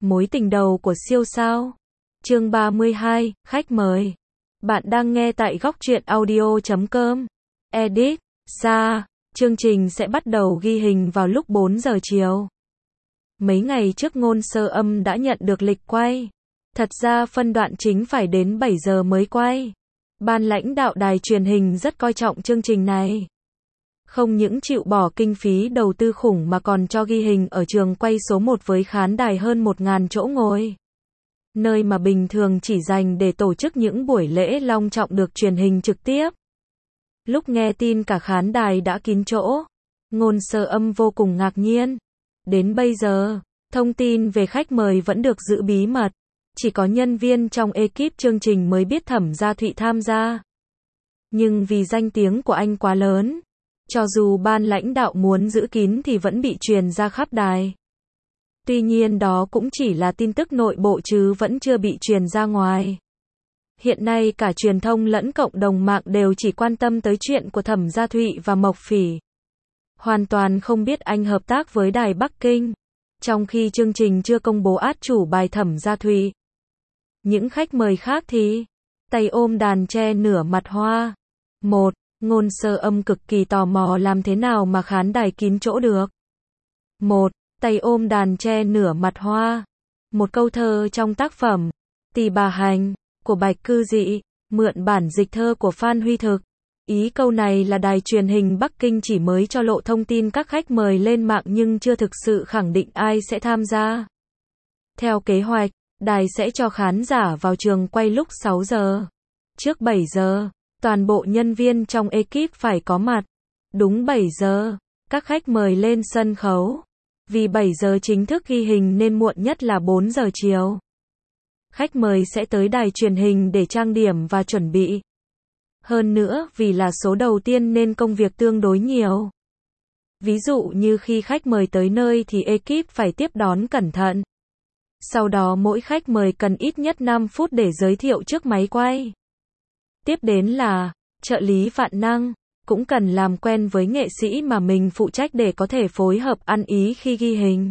Mối tình đầu của siêu sao. Chương 32, khách mời. Bạn đang nghe tại góc truyện audio.com. Edit, Sa. Chương trình sẽ bắt đầu ghi hình vào lúc 4 giờ chiều. Mấy ngày trước Ngôn Sơ Âm đã nhận được lịch quay. Thật ra phân đoạn chính phải đến 7 giờ mới quay. Ban lãnh đạo đài truyền hình rất coi trọng chương trình này. Không những chịu bỏ kinh phí đầu tư khủng mà còn cho ghi hình ở trường quay số 1 với khán đài hơn 1.000 chỗ ngồi. Nơi mà bình thường chỉ dành để tổ chức những buổi lễ long trọng được truyền hình trực tiếp. Lúc nghe tin cả khán đài đã kín chỗ, Ngôn Sơ Âm vô cùng ngạc nhiên. Đến bây giờ, thông tin về khách mời vẫn được giữ bí mật. Chỉ có nhân viên trong ekip chương trình mới biết Thẩm Gia Thụy tham gia. Nhưng vì danh tiếng của anh quá lớn, cho dù ban lãnh đạo muốn giữ kín thì vẫn bị truyền ra khắp đài. Tuy nhiên đó cũng chỉ là tin tức nội bộ chứ vẫn chưa bị truyền ra ngoài. Hiện nay cả truyền thông lẫn cộng đồng mạng đều chỉ quan tâm tới chuyện của Thẩm Gia Thụy và Mộc Phỉ. Hoàn toàn không biết anh hợp tác với đài Bắc Kinh, trong khi chương trình chưa công bố át chủ bài Thẩm Gia Thụy. Những khách mời khác thì tay ôm đàn che nửa mặt hoa. Một, Ngôn Sơ Âm cực kỳ tò mò làm thế nào mà khán đài kín chỗ được. Một, tay ôm đàn che nửa mặt hoa. Một câu thơ trong tác phẩm Tỳ Bà Hành của Bạch Cư Dị, mượn bản dịch thơ của Phan Huy Thực. Ý câu này là đài truyền hình Bắc Kinh chỉ mới cho lộ thông tin các khách mời lên mạng nhưng chưa thực sự khẳng định ai sẽ tham gia. Theo kế hoạch, đài sẽ cho khán giả vào trường quay lúc 6 giờ. Trước 7 giờ, toàn bộ nhân viên trong ekip phải có mặt. Đúng 7 giờ, các khách mời lên sân khấu. Vì 7 giờ chính thức ghi hình nên muộn nhất là 4 giờ chiều. Khách mời sẽ tới đài truyền hình để trang điểm và chuẩn bị. Hơn nữa, vì là số đầu tiên nên công việc tương đối nhiều. Ví dụ như khi khách mời tới nơi thì ekip phải tiếp đón cẩn thận. Sau đó mỗi khách mời cần ít nhất 5 phút để giới thiệu trước máy quay. Tiếp đến là trợ lý vạn năng, cũng cần làm quen với nghệ sĩ mà mình phụ trách để có thể phối hợp ăn ý khi ghi hình.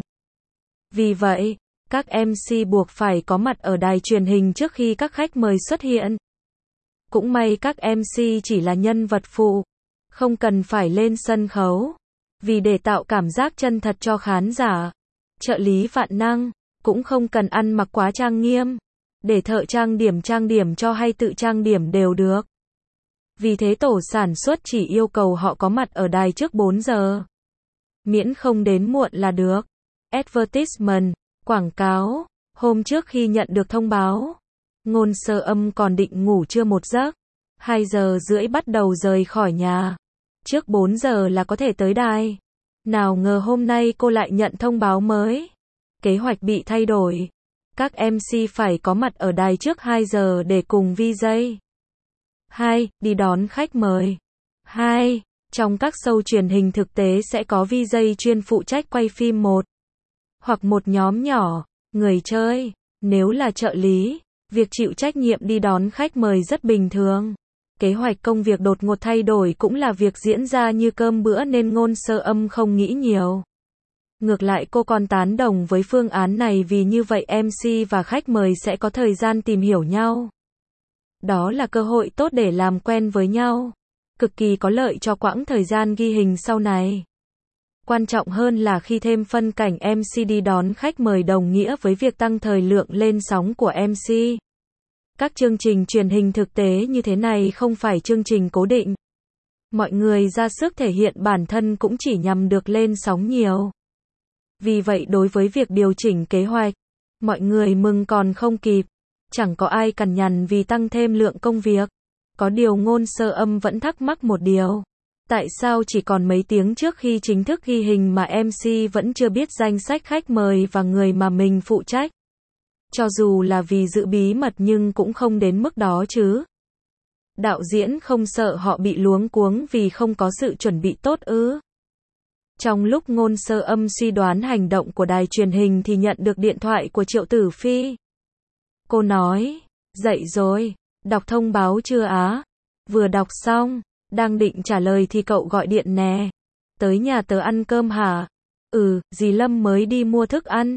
Vì vậy, các MC buộc phải có mặt ở đài truyền hình trước khi các khách mời xuất hiện. Cũng may các MC chỉ là nhân vật phụ, không cần phải lên sân khấu. Vì để tạo cảm giác chân thật cho khán giả, trợ lý vạn năng cũng không cần ăn mặc quá trang nghiêm. Để thợ trang điểm cho hay tự trang điểm đều được. Vì thế tổ sản xuất chỉ yêu cầu họ có mặt ở đài trước 4 giờ. Miễn không đến muộn là được. Advertisement, quảng cáo. Hôm trước khi nhận được thông báo, Ngôn Sơ Âm còn định ngủ trưa một giấc. 2 giờ rưỡi bắt đầu rời khỏi nhà. Trước 4 giờ là có thể tới đài. Nào ngờ hôm nay cô lại nhận thông báo mới. Kế hoạch bị thay đổi. Các MC phải có mặt ở đài trước 2 giờ để cùng VJ. 2. Đi đón khách mời. 2. Trong các show truyền hình thực tế sẽ có VJ chuyên phụ trách quay phim hoặc một nhóm nhỏ, người chơi. Nếu là trợ lý, việc chịu trách nhiệm đi đón khách mời rất bình thường. Kế hoạch công việc đột ngột thay đổi cũng là việc diễn ra như cơm bữa nên Ngôn Sơ Âm không nghĩ nhiều. Ngược lại cô còn tán đồng với phương án này vì như vậy MC và khách mời sẽ có thời gian tìm hiểu nhau. Đó là cơ hội tốt để làm quen với nhau. Cực kỳ có lợi cho quãng thời gian ghi hình sau này. Quan trọng hơn là khi thêm phân cảnh MC đi đón khách mời đồng nghĩa với việc tăng thời lượng lên sóng của MC. Các chương trình truyền hình thực tế như thế này không phải chương trình cố định. Mọi người ra sức thể hiện bản thân cũng chỉ nhằm được lên sóng nhiều. Vì vậy đối với việc điều chỉnh kế hoạch, mọi người mừng còn không kịp. Chẳng có ai cằn nhằn vì tăng thêm lượng công việc. Có điều Ngôn Sơ Âm vẫn thắc mắc một điều. Tại sao chỉ còn mấy tiếng trước khi chính thức ghi hình mà MC vẫn chưa biết danh sách khách mời và người mà mình phụ trách? Cho dù là vì giữ bí mật nhưng cũng không đến mức đó chứ. Đạo diễn không sợ họ bị luống cuống vì không có sự chuẩn bị tốt ư? Trong lúc Ngôn Sơ Âm suy đoán hành động của đài truyền hình thì nhận được điện thoại của Triệu Tử Phi. Cô nói, dậy rồi, đọc thông báo chưa á? Vừa đọc xong, đang định trả lời thì cậu gọi điện nè. Tới nhà tớ ăn cơm hả? Ừ, dì Lâm mới đi mua thức ăn.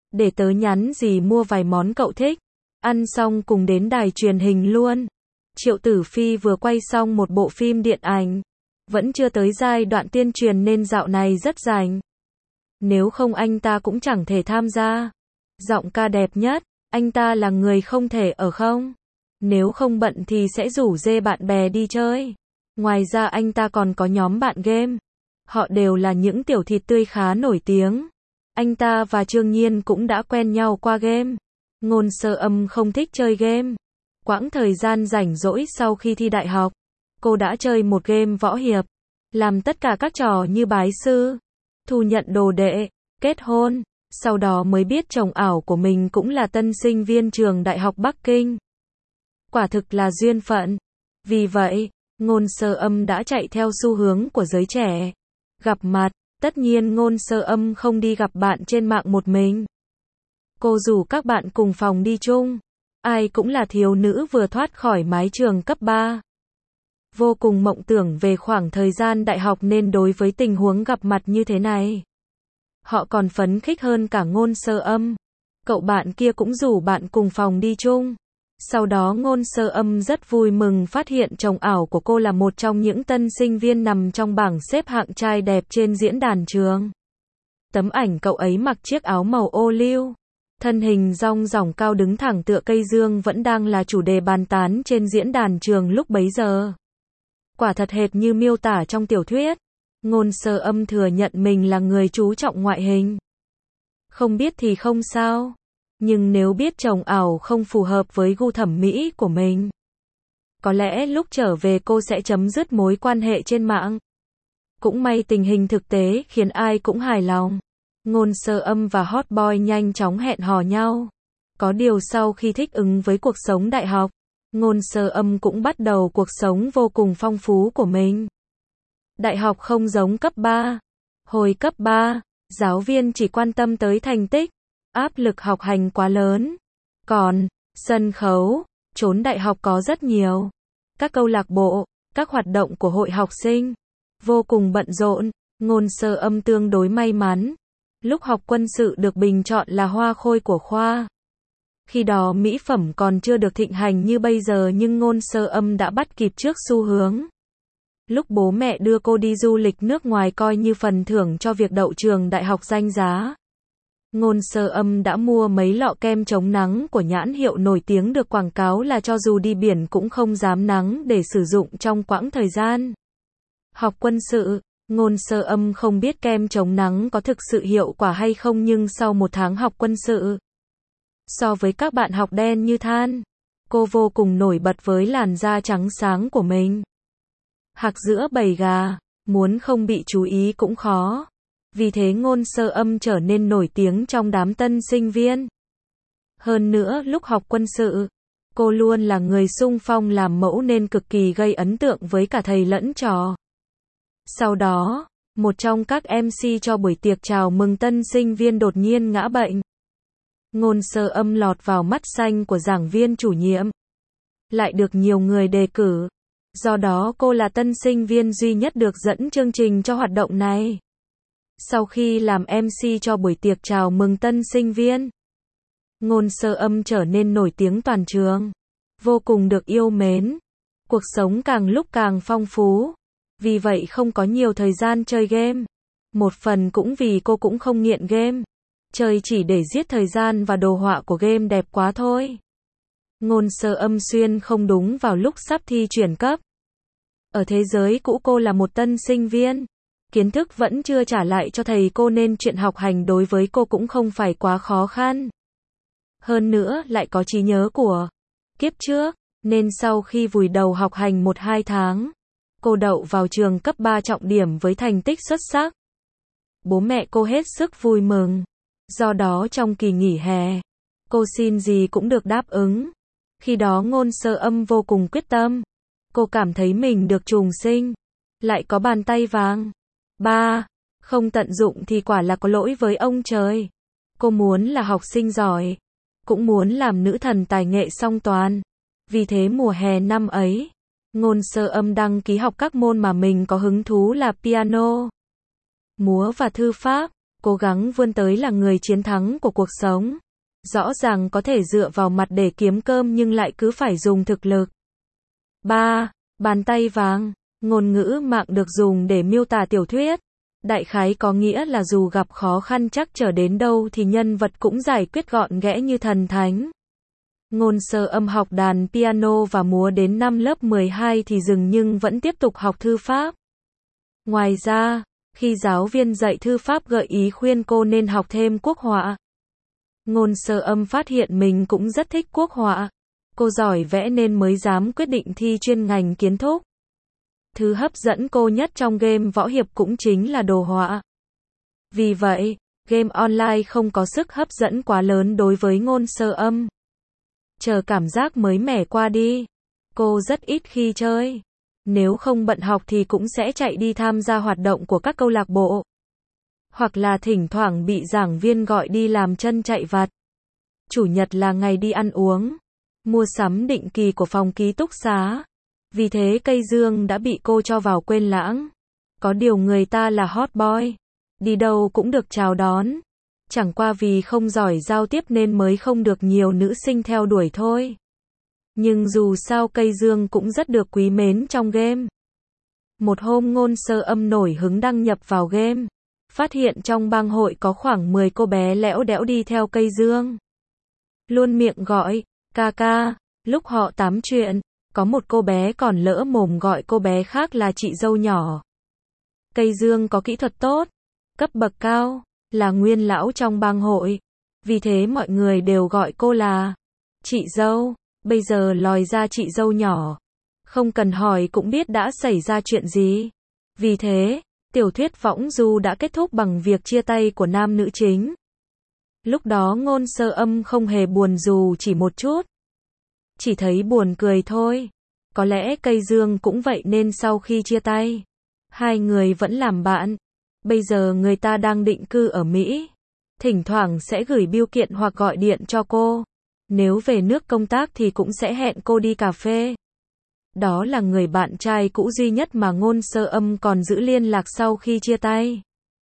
để tớ nhắn gì mua vài món cậu thích. Ăn xong cùng đến đài truyền hình luôn. Triệu Tử Phi vừa quay xong một bộ phim điện ảnh. Vẫn chưa tới giai đoạn tuyên truyền nên dạo này rất rảnh. Nếu không anh ta cũng chẳng thể tham gia. Giọng ca đẹp nhất, anh ta là người không thể ở không. Nếu không bận thì sẽ rủ rê bạn bè đi chơi. Ngoài ra anh ta còn có nhóm bạn game. Họ đều là những tiểu thịt tươi khá nổi tiếng. Anh ta và Trương Nhiên cũng đã quen nhau qua game. Ngôn Sơ Âm không thích chơi game. Quãng thời gian rảnh rỗi sau khi thi đại học, cô đã chơi một game võ hiệp, làm tất cả các trò như bái sư, thu nhận đồ đệ, kết hôn, sau đó mới biết chồng ảo của mình cũng là tân sinh viên trường Đại học Bắc Kinh. Quả thực là duyên phận. Vì vậy, Ngôn Sơ Âm đã chạy theo xu hướng của giới trẻ. Gặp mặt, tất nhiên Ngôn Sơ Âm không đi gặp bạn trên mạng một mình. Cô rủ các bạn cùng phòng đi chung. Ai cũng là thiếu nữ vừa thoát khỏi mái trường cấp 3. Vô cùng mộng tưởng về khoảng thời gian đại học nên đối với tình huống gặp mặt như thế này, họ còn phấn khích hơn cả Ngôn Sơ Âm. Cậu bạn kia cũng rủ bạn cùng phòng đi chung. Sau đó Ngôn Sơ Âm rất vui mừng phát hiện chồng ảo của cô là một trong những tân sinh viên nằm trong bảng xếp hạng trai đẹp trên diễn đàn trường. Tấm ảnh cậu ấy mặc chiếc áo màu ô liu, thân hình dong dỏng cao đứng thẳng tựa cây dương vẫn đang là chủ đề bàn tán trên diễn đàn trường lúc bấy giờ. Quả thật hệt như miêu tả trong tiểu thuyết. Ngôn Sơ Âm thừa nhận mình là người chú trọng ngoại hình. Không biết thì không sao. Nhưng nếu biết chồng ảo không phù hợp với gu thẩm mỹ của mình, có lẽ lúc trở về cô sẽ chấm dứt mối quan hệ trên mạng. Cũng may tình hình thực tế khiến ai cũng hài lòng. Ngôn Sơ Âm và hot boy nhanh chóng hẹn hò nhau. Có điều sau khi thích ứng với cuộc sống đại học, Ngôn Sơ Âm cũng bắt đầu cuộc sống vô cùng phong phú của mình. Đại học không giống cấp 3. Hồi cấp 3, giáo viên chỉ quan tâm tới thành tích, áp lực học hành quá lớn. Còn, sân khấu, trốn đại học có rất nhiều. Các câu lạc bộ, các hoạt động của hội học sinh, vô cùng bận rộn. Ngôn Sơ Âm tương đối may mắn. Lúc học quân sự được bình chọn là hoa khôi của khoa. Khi đó mỹ phẩm còn chưa được thịnh hành như bây giờ nhưng Ngôn Sơ Âm đã bắt kịp trước xu hướng. Lúc bố mẹ đưa cô đi du lịch nước ngoài coi như phần thưởng cho việc đậu trường đại học danh giá, Ngôn Sơ Âm đã mua mấy lọ kem chống nắng của nhãn hiệu nổi tiếng được quảng cáo là cho dù đi biển cũng không dám nắng để sử dụng trong quãng thời gian học quân sự. Ngôn Sơ Âm không biết kem chống nắng có thực sự hiệu quả hay không nhưng sau một tháng học quân sự, so với các bạn học đen như than, cô vô cùng nổi bật với làn da trắng sáng của mình. Hạc giữa bầy gà, muốn không bị chú ý cũng khó. Vì thế Ngôn Sơ Âm trở nên nổi tiếng trong đám tân sinh viên. Hơn nữa lúc học quân sự, cô luôn là người xung phong làm mẫu nên cực kỳ gây ấn tượng với cả thầy lẫn trò. Sau đó, một trong các MC cho buổi tiệc chào mừng tân sinh viên đột nhiên ngã bệnh. Ngôn Sơ Âm lọt vào mắt xanh của giảng viên chủ nhiệm, lại được nhiều người đề cử. Do đó cô là tân sinh viên duy nhất được dẫn chương trình cho hoạt động này. Sau khi làm MC cho buổi tiệc chào mừng tân sinh viên, Ngôn Sơ Âm trở nên nổi tiếng toàn trường, vô cùng được yêu mến. Cuộc sống càng lúc càng phong phú, vì vậy không có nhiều thời gian chơi game. Một phần cũng vì cô cũng không nghiện game, chơi chỉ để giết thời gian và đồ họa của game đẹp quá thôi. Ngôn Sơ Âm xuyên không đúng vào lúc sắp thi chuyển cấp. Ở thế giới cũ cô là một tân sinh viên, kiến thức vẫn chưa trả lại cho thầy cô nên chuyện học hành đối với cô cũng không phải quá khó khăn. Hơn nữa lại có trí nhớ của kiếp trước, nên sau khi vùi đầu học hành 1-2 tháng, cô đậu vào trường cấp 3 trọng điểm với thành tích xuất sắc. Bố mẹ cô hết sức vui mừng. Do đó trong kỳ nghỉ hè, cô xin gì cũng được đáp ứng. Khi đó Ngôn Sơ Âm vô cùng quyết tâm. Cô cảm thấy mình được trùng sinh, lại có bàn tay vàng. Không tận dụng thì quả là có lỗi với ông trời. Cô muốn là học sinh giỏi, cũng muốn làm nữ thần tài nghệ song toàn. Vì thế mùa hè năm ấy, Ngôn Sơ Âm đăng ký học các môn mà mình có hứng thú là piano, múa và thư pháp. cố gắng vươn tới là người chiến thắng của cuộc sống. Rõ ràng có thể dựa vào mặt để kiếm cơm nhưng lại cứ phải dùng thực lực. 3. Bàn tay vàng. Ngôn ngữ mạng được dùng để miêu tả tiểu thuyết. Đại khái có nghĩa là dù gặp khó khăn trắc trở đến đâu thì nhân vật cũng giải quyết gọn ghẽ như thần thánh. Ngôn Sơ Âm học đàn piano và múa đến năm lớp 12 thì dừng nhưng vẫn tiếp tục học thư pháp. Ngoài ra, khi giáo viên dạy thư pháp gợi ý khuyên cô nên học thêm quốc họa, Ngôn Sơ Âm phát hiện mình cũng rất thích quốc họa. Cô giỏi vẽ nên mới dám quyết định thi chuyên ngành kiến trúc. Thứ hấp dẫn cô nhất trong game võ hiệp cũng chính là đồ họa. Vì vậy, game online không có sức hấp dẫn quá lớn đối với Ngôn Sơ Âm. Chờ cảm giác mới mẻ qua đi, cô rất ít khi chơi. Nếu không bận học thì cũng sẽ chạy đi tham gia hoạt động của các câu lạc bộ. Hoặc là thỉnh thoảng bị giảng viên gọi đi làm chân chạy vặt. Chủ nhật là ngày đi ăn uống, mua sắm định kỳ của phòng ký túc xá. Vì thế cây dương đã bị cô cho vào quên lãng. Có điều người ta là hot boy, đi đâu cũng được chào đón. Chẳng qua vì không giỏi giao tiếp nên mới không được nhiều nữ sinh theo đuổi thôi. Nhưng dù sao cây dương cũng rất được quý mến trong game. Một hôm Ngôn Sơ Âm nổi hứng đăng nhập vào game, phát hiện trong bang hội có khoảng 10 cô bé lẽo đẽo đi theo cây dương. Luôn miệng gọi, ca ca, lúc họ tám chuyện, có một cô bé còn lỡ mồm gọi cô bé khác là chị dâu nhỏ. Cây dương có kỹ thuật tốt, cấp bậc cao, là nguyên lão trong bang hội. Vì thế mọi người đều gọi cô là chị dâu. Bây giờ lòi ra chị dâu nhỏ, không cần hỏi cũng biết đã xảy ra chuyện gì. Vì thế, tiểu thuyết võng du đã kết thúc bằng việc chia tay của nam nữ chính. Lúc đó Ngôn Sơ Âm không hề buồn dù chỉ một chút. Chỉ thấy buồn cười thôi. Có lẽ cây dương cũng vậy nên sau khi chia tay, hai người vẫn làm bạn. Bây giờ người ta đang định cư ở Mỹ. Thỉnh thoảng sẽ gửi bưu kiện hoặc gọi điện cho cô. Nếu về nước công tác thì cũng sẽ hẹn cô đi cà phê. Đó là người bạn trai cũ duy nhất mà Ngôn Sơ Âm còn giữ liên lạc sau khi chia tay.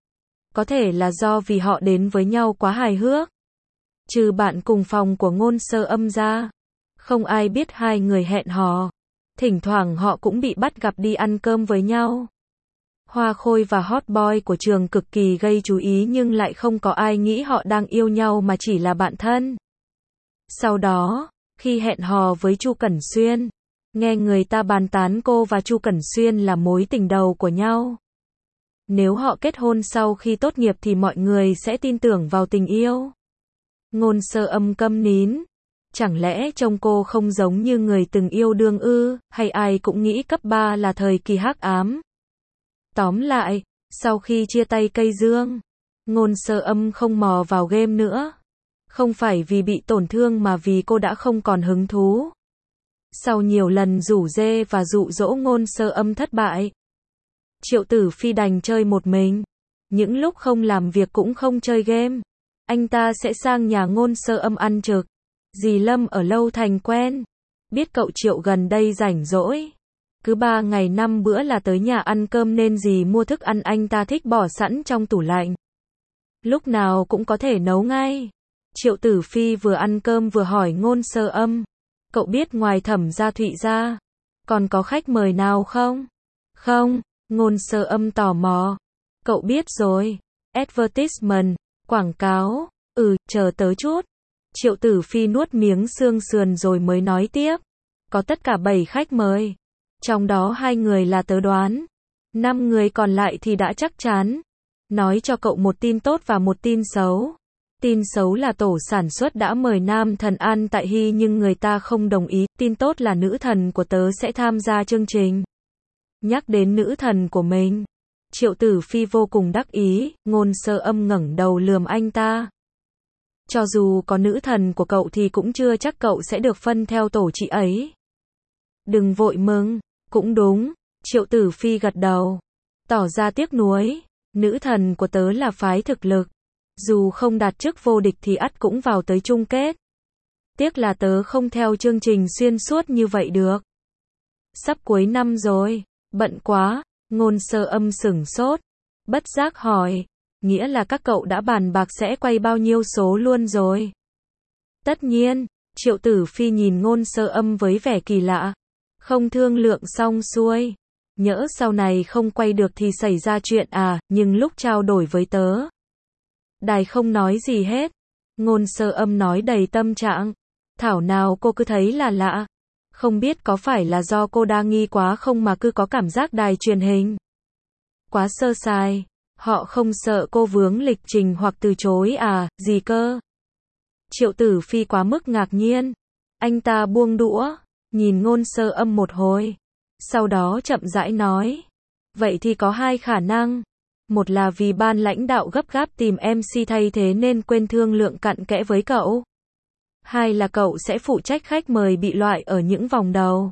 Có thể là do vì họ đến với nhau quá hài hước. Trừ bạn cùng phòng của Ngôn Sơ Âm ra, không ai biết hai người hẹn hò. Thỉnh thoảng họ cũng bị bắt gặp đi ăn cơm với nhau. Hoa khôi và hot boy của trường cực kỳ gây chú ý nhưng lại không có ai nghĩ họ đang yêu nhau mà chỉ là bạn thân. Sau đó, khi hẹn hò với Chu Cẩn Xuyên, nghe người ta bàn tán cô và Chu Cẩn Xuyên là mối tình đầu của nhau. Nếu họ kết hôn sau khi tốt nghiệp thì mọi người sẽ tin tưởng vào tình yêu. Ngôn Sơ Âm câm nín. Chẳng lẽ trông cô không giống như người từng yêu đương ư, hay ai cũng nghĩ cấp 3 là thời kỳ hắc ám. Tóm lại, sau khi chia tay cây dương, Ngôn Sơ Âm không mò vào game nữa. Không phải vì bị tổn thương mà vì cô đã không còn hứng thú. Sau nhiều lần rủ rê và dụ dỗ Ngôn Sơ Âm thất bại, Triệu Tử Phi đành chơi một mình. Những lúc không làm việc cũng không chơi game, anh ta sẽ sang nhà Ngôn Sơ Âm ăn trực. Dì Lâm ở Lâu Thành quen. Biết cậu Triệu gần đây rảnh rỗi, cứ 3 ngày 5 bữa là tới nhà ăn cơm nên dì mua thức ăn anh ta thích bỏ sẵn trong tủ lạnh. Lúc nào cũng có thể nấu ngay. Triệu Tử Phi vừa ăn cơm vừa hỏi Ngôn Sơ Âm, cậu biết ngoài Thẩm Gia Thụy ra, còn có khách mời nào không? Không, Ngôn Sơ Âm tò mò. Cậu biết rồi. Advertisement, quảng cáo. Chờ tớ chút. Triệu Tử Phi nuốt miếng xương sườn rồi mới nói tiếp. Có tất cả 7 khách mời. Trong đó 2 người là tớ đoán. 5 người còn lại thì đã chắc chắn. Nói cho cậu một tin tốt và một tin xấu. Tin xấu là tổ sản xuất đã mời nam thần An Tại Hy nhưng người ta không đồng ý. Tin tốt là nữ thần của tớ sẽ tham gia chương trình. Nhắc đến nữ thần của mình, Triệu Tử Phi vô cùng đắc ý. Ngôn Sơ Âm ngẩng đầu lườm anh ta. Cho dù có nữ thần của cậu thì cũng chưa chắc cậu sẽ được phân theo tổ chị ấy. Đừng vội mừng. Cũng đúng. Triệu Tử Phi gật đầu, tỏ ra tiếc nuối. Nữ thần của tớ là phái thực lực. Dù không đạt chức vô địch thì ắt cũng vào tới chung kết. Tiếc là tớ không theo chương trình xuyên suốt như vậy được. Sắp cuối năm rồi. Bận quá. Ngôn Sơ Âm sửng sốt, bất giác hỏi. nghĩa là các cậu đã bàn bạc sẽ quay bao nhiêu số luôn rồi. Tất nhiên, Triệu Tử Phi nhìn Ngôn Sơ Âm với vẻ kỳ lạ. Không thương lượng xong xuôi. Nhỡ sau này không quay được thì xảy ra chuyện à, nhưng lúc trao đổi với tớ. Đài không nói gì hết. Ngôn Sơ Âm nói đầy tâm trạng. Thảo nào cô cứ thấy là lạ. Không biết có phải là do cô đa nghi quá không mà cứ có cảm giác đài truyền hình quá sơ sài. Họ không sợ cô vướng lịch trình hoặc từ chối à, gì cơ? Triệu Tử Phi quá mức ngạc nhiên. Anh ta buông đũa, nhìn Ngôn Sơ Âm một hồi. Sau đó chậm rãi nói. Vậy thì có hai khả năng. Một là vì ban lãnh đạo gấp gáp tìm MC thay thế nên quên thương lượng cặn kẽ với cậu. Hai là cậu sẽ phụ trách khách mời bị loại ở những vòng đầu.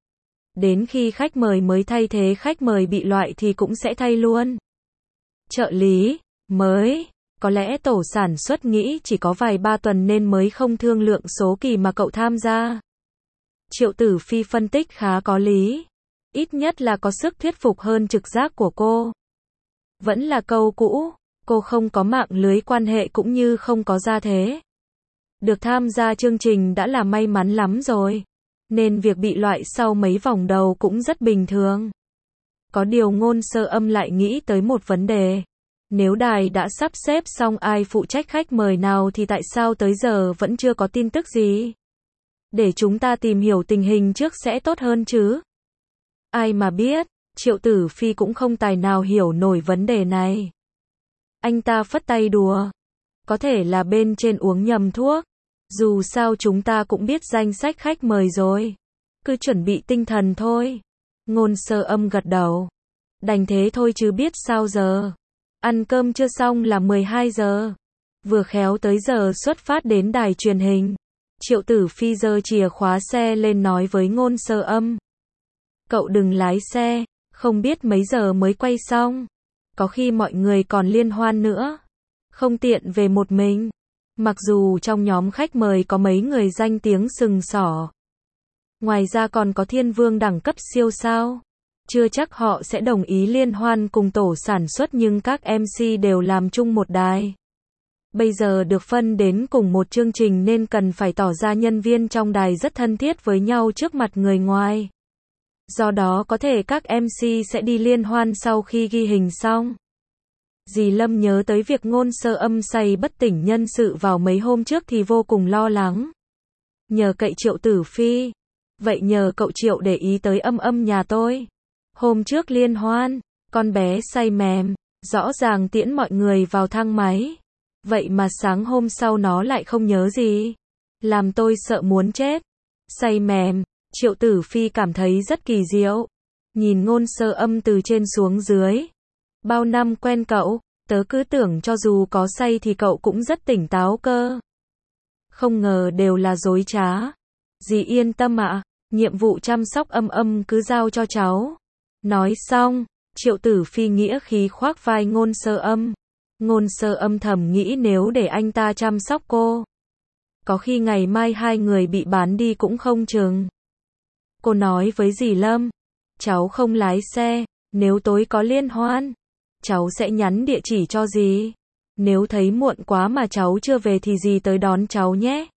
Đến khi khách mời mới thay thế khách mời bị loại thì cũng sẽ thay luôn. Trợ lý mới, có lẽ tổ sản xuất nghĩ chỉ có vài ba tuần nên mới không thương lượng số kỳ mà cậu tham gia. Triệu Tử Phi phân tích khá có lý. Ít nhất là có sức thuyết phục hơn trực giác của cô. Vẫn là câu cũ, cô không có mạng lưới quan hệ cũng như không có gia thế. Được tham gia chương trình đã là may mắn lắm rồi. Nên việc bị loại sau mấy vòng đầu cũng rất bình thường. Có điều Ngôn Sơ Âm lại nghĩ tới một vấn đề. Nếu đài đã sắp xếp xong ai phụ trách khách mời nào thì tại sao tới giờ vẫn chưa có tin tức gì? Để chúng ta tìm hiểu tình hình trước sẽ tốt hơn chứ. Ai mà biết, Triệu Tử Phi cũng không tài nào hiểu nổi vấn đề này. Anh ta phất tay đùa. Có thể là bên trên uống nhầm thuốc. Dù sao chúng ta cũng biết danh sách khách mời rồi. Cứ chuẩn bị tinh thần thôi. Ngôn Sơ Âm gật đầu. Đành thế thôi chứ biết sao giờ. Ăn cơm chưa xong là 12 giờ. Vừa khéo tới giờ xuất phát đến đài truyền hình. Triệu Tử Phi giơ chìa khóa xe lên nói với Ngôn Sơ Âm. Cậu đừng lái xe, không biết mấy giờ mới quay xong. Có khi mọi người còn liên hoan nữa. Không tiện về một mình. Mặc dù trong nhóm khách mời có mấy người danh tiếng sừng sỏ. Ngoài ra còn có thiên vương đẳng cấp siêu sao. Chưa chắc họ sẽ đồng ý liên hoan cùng tổ sản xuất nhưng các MC đều làm chung một đài. Bây giờ được phân đến cùng một chương trình nên cần phải tỏ ra nhân viên trong đài rất thân thiết với nhau trước mặt người ngoài. Do đó có thể các MC sẽ đi liên hoan sau khi ghi hình xong. Dì Lâm nhớ tới việc Ngôn Sơ Âm say bất tỉnh nhân sự vào mấy hôm trước thì vô cùng lo lắng. Nhờ cậy Triệu Tử Phi. Vậy nhờ cậu Triệu để ý tới Âm Âm nhà tôi. Hôm trước liên hoan, con bé say mềm, rõ ràng tiễn mọi người vào thang máy. Vậy mà sáng hôm sau nó lại không nhớ gì. Làm tôi sợ muốn chết. Say mềm, Triệu Tử Phi cảm thấy rất kỳ diệu. Nhìn Ngôn Sơ Âm từ trên xuống dưới. Bao năm quen cậu, tớ cứ tưởng cho dù có say thì cậu cũng rất tỉnh táo cơ. Không ngờ đều là dối trá. Dì yên tâm ạ, nhiệm vụ chăm sóc Âm Âm cứ giao cho cháu. Nói xong, Triệu Tử Phi nghĩa khí khoác vai Ngôn Sơ Âm. Ngôn Sơ Âm thầm nghĩ nếu để anh ta chăm sóc cô. Có khi ngày mai hai người bị bán đi cũng không chừng. Cô nói với dì Lâm, cháu không lái xe, nếu tối có liên hoan, cháu sẽ nhắn địa chỉ cho dì. Nếu thấy muộn quá mà cháu chưa về thì dì tới đón cháu nhé.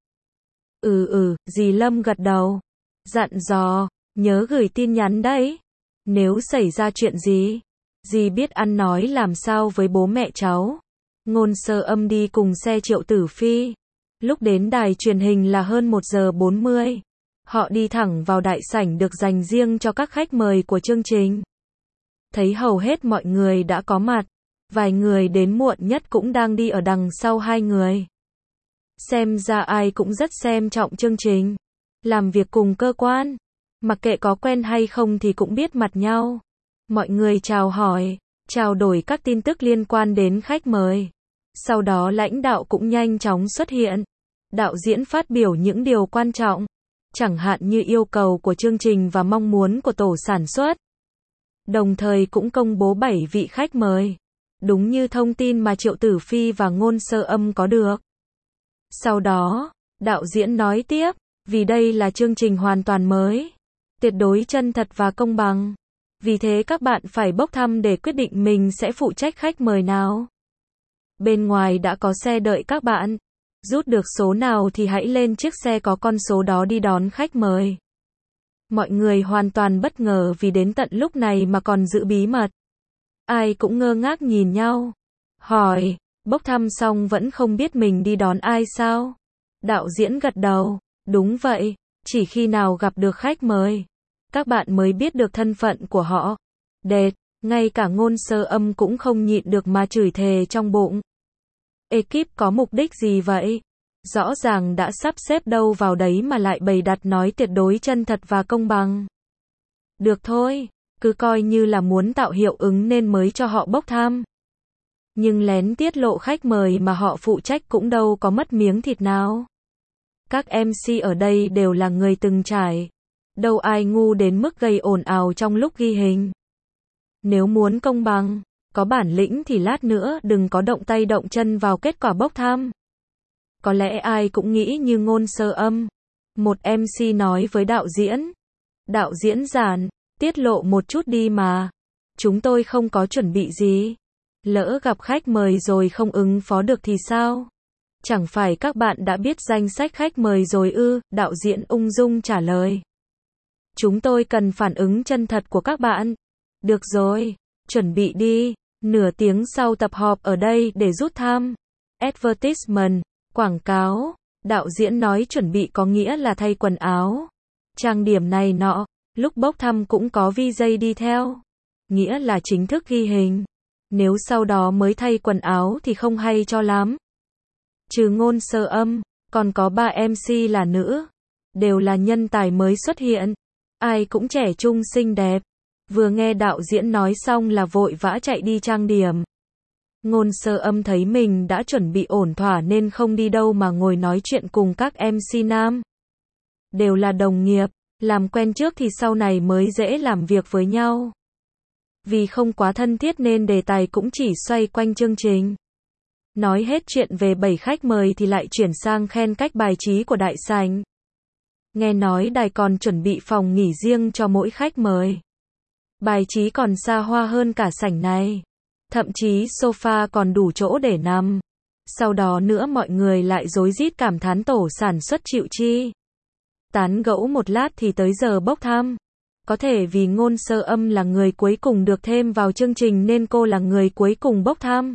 Dì Lâm gật đầu. Dặn dò, nhớ gửi tin nhắn đấy. Nếu xảy ra chuyện gì, dì biết ăn nói làm sao với bố mẹ cháu. Ngôn Sơ Âm đi cùng xe Triệu Tử Phi. Lúc đến đài truyền hình là hơn 1 giờ 40. Họ đi thẳng vào đại sảnh được dành riêng cho các khách mời của chương trình. Thấy hầu hết mọi người đã có mặt. Vài người đến muộn nhất cũng đang đi ở đằng sau hai người. Xem ra ai cũng rất xem trọng chương trình. Làm việc cùng cơ quan. Mặc kệ có quen hay không thì cũng biết mặt nhau. Mọi người chào hỏi, trao đổi các tin tức liên quan đến khách mời. Sau đó lãnh đạo cũng nhanh chóng xuất hiện. Đạo diễn phát biểu những điều quan trọng. Chẳng hạn như yêu cầu của chương trình và mong muốn của tổ sản xuất. Đồng thời cũng công bố 7 vị khách mời. Đúng như thông tin mà Triệu Tử Phi và Ngôn Sơ Âm có được. Sau đó, đạo diễn nói tiếp, vì đây là chương trình hoàn toàn mới, tuyệt đối chân thật và công bằng. Vì thế các bạn phải bốc thăm để quyết định mình sẽ phụ trách khách mời nào. Bên ngoài đã có xe đợi các bạn. Rút được số nào thì hãy lên chiếc xe có con số đó đi đón khách mời. Mọi người hoàn toàn bất ngờ vì đến tận lúc này mà còn giữ bí mật. Ai cũng ngơ ngác nhìn nhau. Hỏi, bốc thăm xong vẫn không biết mình đi đón ai sao? Đạo diễn gật đầu, đúng vậy, chỉ khi nào gặp được khách mời, các bạn mới biết được thân phận của họ. Đệt, ngay cả Ngôn Sơ Âm cũng không nhịn được mà chửi thề trong bụng. Ekip có mục đích gì vậy? Rõ ràng đã sắp xếp đâu vào đấy mà lại bày đặt nói tuyệt đối chân thật và công bằng. Được thôi, cứ coi như là muốn tạo hiệu ứng nên mới cho họ bốc thăm. Nhưng lén tiết lộ khách mời mà họ phụ trách cũng đâu có mất miếng thịt nào. Các MC ở đây đều là người từng trải. Đâu ai ngu đến mức gây ồn ào trong lúc ghi hình. Nếu muốn công bằng, có bản lĩnh thì lát nữa đừng có động tay động chân vào kết quả bốc thăm. Có lẽ ai cũng nghĩ như Ngôn Sơ Âm. Một MC nói với đạo diễn. Đạo diễn giản, tiết lộ một chút đi mà. Chúng tôi không có chuẩn bị gì. Lỡ gặp khách mời rồi không ứng phó được thì sao? Chẳng phải các bạn đã biết danh sách khách mời rồi ư? Đạo diễn ung dung trả lời. Chúng tôi cần phản ứng chân thật của các bạn. Được rồi, chuẩn bị đi. Nửa tiếng sau tập họp ở đây để rút thăm. Advertisement, quảng cáo. Đạo diễn nói chuẩn bị có nghĩa là thay quần áo, trang điểm này nọ. Lúc bốc thăm cũng có VJ đi theo. Nghĩa là chính thức ghi hình. Nếu sau đó mới thay quần áo thì không hay cho lắm. Trừ Ngôn Sơ Âm, còn có 3 MC là nữ. Đều là nhân tài mới xuất hiện. Ai cũng trẻ trung xinh đẹp. Vừa nghe đạo diễn nói xong là vội vã chạy đi trang điểm. Ngôn Sơ Âm thấy mình đã chuẩn bị ổn thỏa nên không đi đâu mà ngồi nói chuyện cùng các MC nam. Đều là đồng nghiệp, làm quen trước thì sau này mới dễ làm việc với nhau. Vì không quá thân thiết nên đề tài cũng chỉ xoay quanh chương trình. Nói hết chuyện về 7 khách mời thì lại chuyển sang khen cách bài trí của đại sảnh. Nghe nói đài còn chuẩn bị phòng nghỉ riêng cho mỗi khách mời. Bài trí còn xa hoa hơn cả sảnh này. Thậm chí sofa còn đủ chỗ để nằm. Sau đó nữa mọi người lại rối rít cảm thán tổ sản xuất chịu chi. Tán gẫu một lát thì tới giờ bốc thăm. Có thể vì Ngôn Sơ Âm là người cuối cùng được thêm vào chương trình nên cô là người cuối cùng bốc thăm.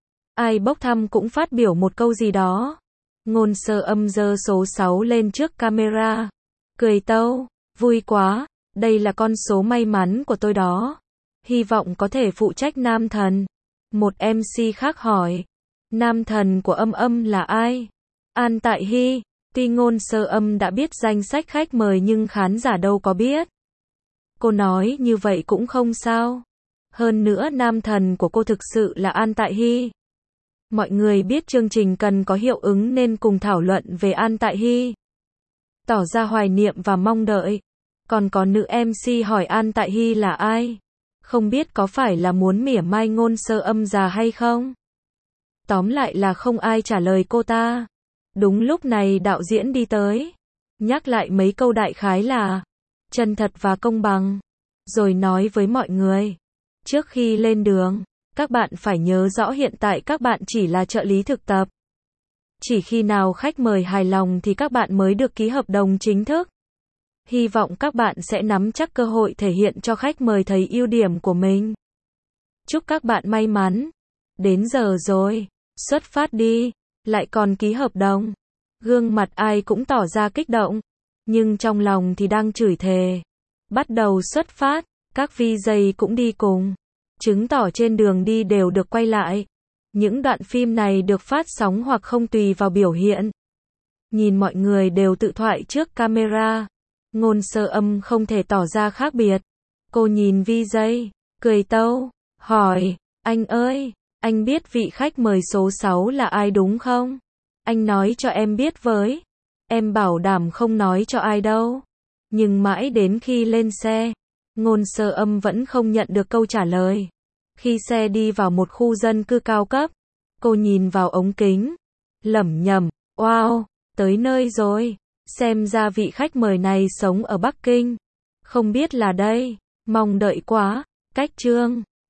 Ai bốc thăm cũng phát biểu một câu gì đó. Ngôn Sơ Âm giơ số 6 lên trước camera. Cười tâu, vui quá, đây là con số may mắn của tôi đó. Hy vọng có thể phụ trách nam thần. Một MC khác hỏi, nam thần của Âm Âm là ai? An Tại Hy. Tuy Ngôn Sơ Âm đã biết danh sách khách mời nhưng khán giả đâu có biết. Cô nói như vậy cũng không sao. Hơn nữa nam thần của cô thực sự là An Tại Hy. Mọi người biết chương trình cần có hiệu ứng nên cùng thảo luận về An Tại Hy. Tỏ ra hoài niệm và mong đợi. Còn có nữ MC hỏi An Tại Hy là ai? Không biết có phải là muốn mỉa mai Ngôn Sơ Âm già hay không? Tóm lại là không ai trả lời cô ta. Đúng lúc này đạo diễn đi tới. Nhắc lại mấy câu đại khái là chân thật và công bằng. Rồi nói với mọi người. Trước khi lên đường, các bạn phải nhớ rõ hiện tại các bạn chỉ là trợ lý thực tập. Chỉ khi nào khách mời hài lòng thì các bạn mới được ký hợp đồng chính thức. Hy vọng các bạn sẽ nắm chắc cơ hội thể hiện cho khách mời thấy ưu điểm của mình. Chúc các bạn may mắn. Đến giờ rồi, xuất phát đi. Lại còn ký hợp đồng. Gương mặt ai cũng tỏ ra kích động. Nhưng trong lòng thì đang chửi thề. Bắt đầu xuất phát, các VJ cũng đi cùng. Chứng tỏ trên đường đi đều được quay lại. Những đoạn phim này được phát sóng hoặc không tùy vào biểu hiện. Nhìn mọi người đều tự thoại trước camera. Ngôn Sơ Âm không thể tỏ ra khác biệt. Cô nhìn VJ, cười tâu, hỏi, anh ơi, anh biết vị khách mời số 6 là ai đúng không? Anh nói cho em biết với. Em bảo đảm không nói cho ai đâu. Nhưng mãi đến khi lên xe, Ngôn Sơ Âm vẫn không nhận được câu trả lời. Khi xe đi vào một khu dân cư cao cấp, cô nhìn vào ống kính, lẩm nhẩm, wow, tới nơi rồi. Xem ra vị khách mời này sống ở Bắc Kinh. Không biết là đây, mong đợi quá. Cách chương